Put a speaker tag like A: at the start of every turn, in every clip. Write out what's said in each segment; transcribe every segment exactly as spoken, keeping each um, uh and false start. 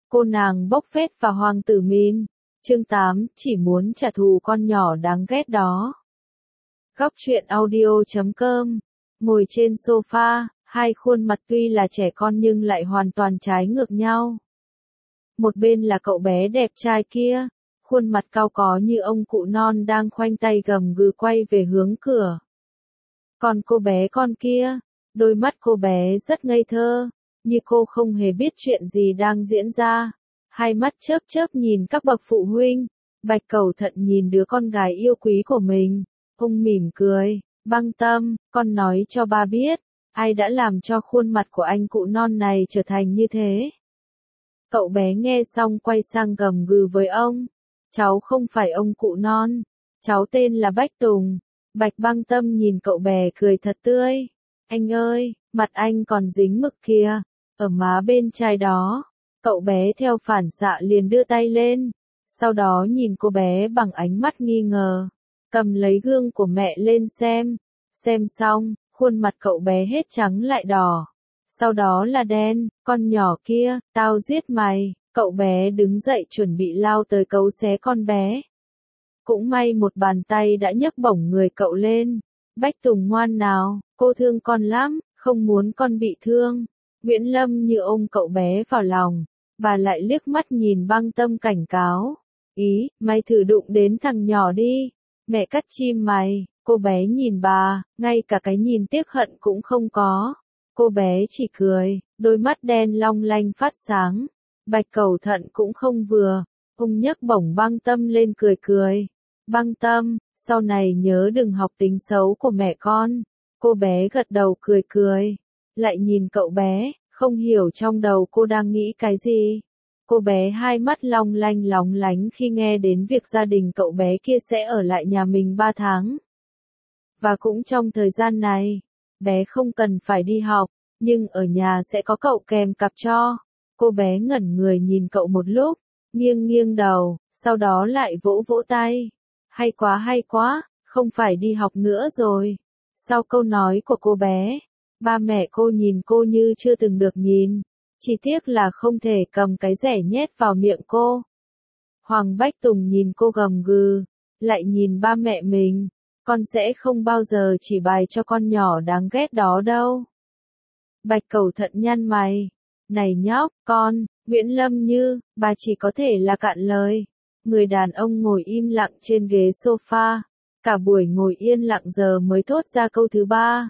A: Cô nàng bốc phét và hoàng tử Min. Chương tám, chỉ muốn trả thù con nhỏ đáng ghét đó. Góc truyện audio chấm com. Ngồi trên sofa, hai khuôn mặt tuy là trẻ con nhưng lại hoàn toàn trái ngược nhau. Một bên là cậu bé đẹp trai kia, khuôn mặt cao có như ông cụ non đang khoanh tay gầm gừ quay về hướng cửa. Còn cô bé con kia, đôi mắt cô bé rất ngây thơ, như cô không hề biết chuyện gì đang diễn ra. Hai mắt chớp chớp nhìn các bậc phụ huynh. Bạch Cẩu Thận nhìn đứa con gái yêu quý của mình. Ông mỉm cười, Băng Tâm, con nói cho ba biết, ai đã làm cho khuôn mặt của anh cụ non này trở thành như thế. Cậu bé nghe xong quay sang gầm gừ với ông. Cháu không phải ông cụ non, cháu tên là Bách Tùng. Bạch Băng Tâm nhìn cậu bé cười thật tươi. Anh ơi, mặt anh còn dính mực kìa, ở má bên trái đó. Cậu bé theo phản xạ liền đưa tay lên, sau đó nhìn cô bé bằng ánh mắt nghi ngờ, cầm lấy gương của mẹ lên xem, xem xong, khuôn mặt cậu bé hết trắng lại đỏ, sau đó là đen. Con nhỏ kia, tao giết mày. Cậu bé đứng dậy chuẩn bị lao tới cấu xé con bé. Cũng may một bàn tay đã nhấc bổng người cậu lên. Bách Tùng ngoan nào, cô thương con lắm, không muốn con bị thương. Nguyễn Lâm như ôm cậu bé vào lòng. Bà lại liếc mắt nhìn Băng Tâm cảnh cáo. Ý, mày thử đụng đến thằng nhỏ đi. Mẹ cắt chim mày. Cô bé nhìn bà, ngay cả cái nhìn tiếc hận cũng không có. Cô bé chỉ cười, đôi mắt đen long lanh phát sáng. Bạch Cẩu Thận cũng không vừa. Ông nhấc bổng Băng Tâm lên cười cười. Băng Tâm, sau này nhớ đừng học tính xấu của mẹ con. Cô bé gật đầu cười cười. Lại nhìn cậu bé. Không hiểu trong đầu cô đang nghĩ cái gì. Cô bé hai mắt long lanh lóng lánh khi nghe đến việc gia đình cậu bé kia sẽ ở lại nhà mình ba tháng. Và cũng trong thời gian này, bé không cần phải đi học, nhưng ở nhà sẽ có cậu kèm cặp cho. Cô bé ngẩn người nhìn cậu một lúc, nghiêng nghiêng đầu, sau đó lại vỗ vỗ tay. Hay quá hay quá, không phải đi học nữa rồi. Sau câu nói của cô bé, ba mẹ cô nhìn cô như chưa từng được nhìn, chỉ tiếc là không thể cầm cái rẻ nhét vào miệng cô. Hoàng Bách Tùng nhìn cô gầm gừ, lại nhìn ba mẹ mình, con sẽ không bao giờ chỉ bài cho con nhỏ đáng ghét đó đâu. Bạch Cẩu Thận nhăn mày, này nhóc, con, Nguyễn Lâm Như, bà chỉ có thể là cạn lời. Người đàn ông ngồi im lặng trên ghế sofa, cả buổi ngồi yên lặng giờ mới thốt ra câu thứ ba.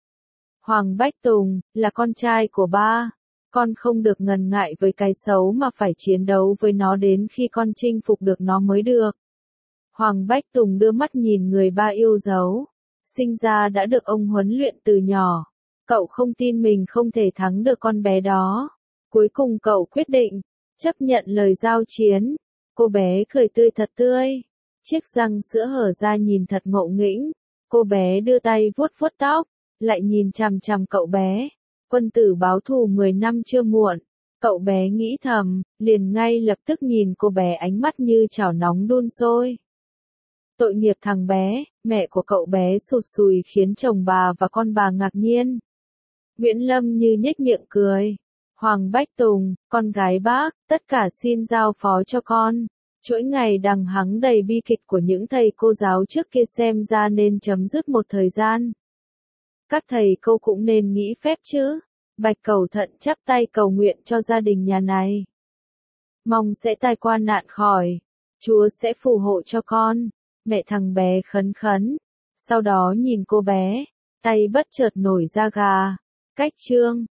A: Hoàng Bách Tùng, là con trai của ba. Con không được ngần ngại với cái xấu mà phải chiến đấu với nó đến khi con chinh phục được nó mới được. Hoàng Bách Tùng đưa mắt nhìn người ba yêu dấu. Sinh ra đã được ông huấn luyện từ nhỏ. Cậu không tin mình không thể thắng được con bé đó. Cuối cùng cậu quyết định, chấp nhận lời giao chiến. Cô bé cười tươi thật tươi. Chiếc răng sữa hở ra nhìn thật ngộ nghĩnh. Cô bé đưa tay vuốt vuốt tóc. Lại nhìn chằm chằm cậu bé. Quân tử báo thù mười năm chưa muộn. Cậu bé nghĩ thầm, liền ngay lập tức nhìn cô bé ánh mắt như chảo nóng đun sôi. Tội nghiệp thằng bé, mẹ của cậu bé sụt sùi khiến chồng bà và con bà ngạc nhiên. Nguyễn Lâm Như nhếch miệng cười. Hoàng Bách Tùng, con gái bác, tất cả xin giao phó cho con. Chuỗi ngày đằng hắng đầy bi kịch của những thầy cô giáo trước kia xem ra nên chấm dứt một thời gian. Các thầy cô cũng nên nghĩ phép chứ. Bạch Cẩu Thận chắp tay cầu nguyện cho gia đình nhà này. Mong sẽ tai qua nạn khỏi. Chúa sẽ phù hộ cho con. Mẹ thằng bé khấn khấn. Sau đó nhìn cô bé. Tay bất chợt nổi da gà. Cách chương.